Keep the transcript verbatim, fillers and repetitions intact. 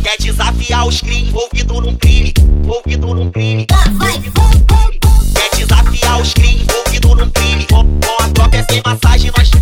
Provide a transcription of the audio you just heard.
Quer desafiar os cria envolvido num crime, envolvido num crime. Quer desafiar os cria envolvido num crime. Com, com a própria sem massagem nós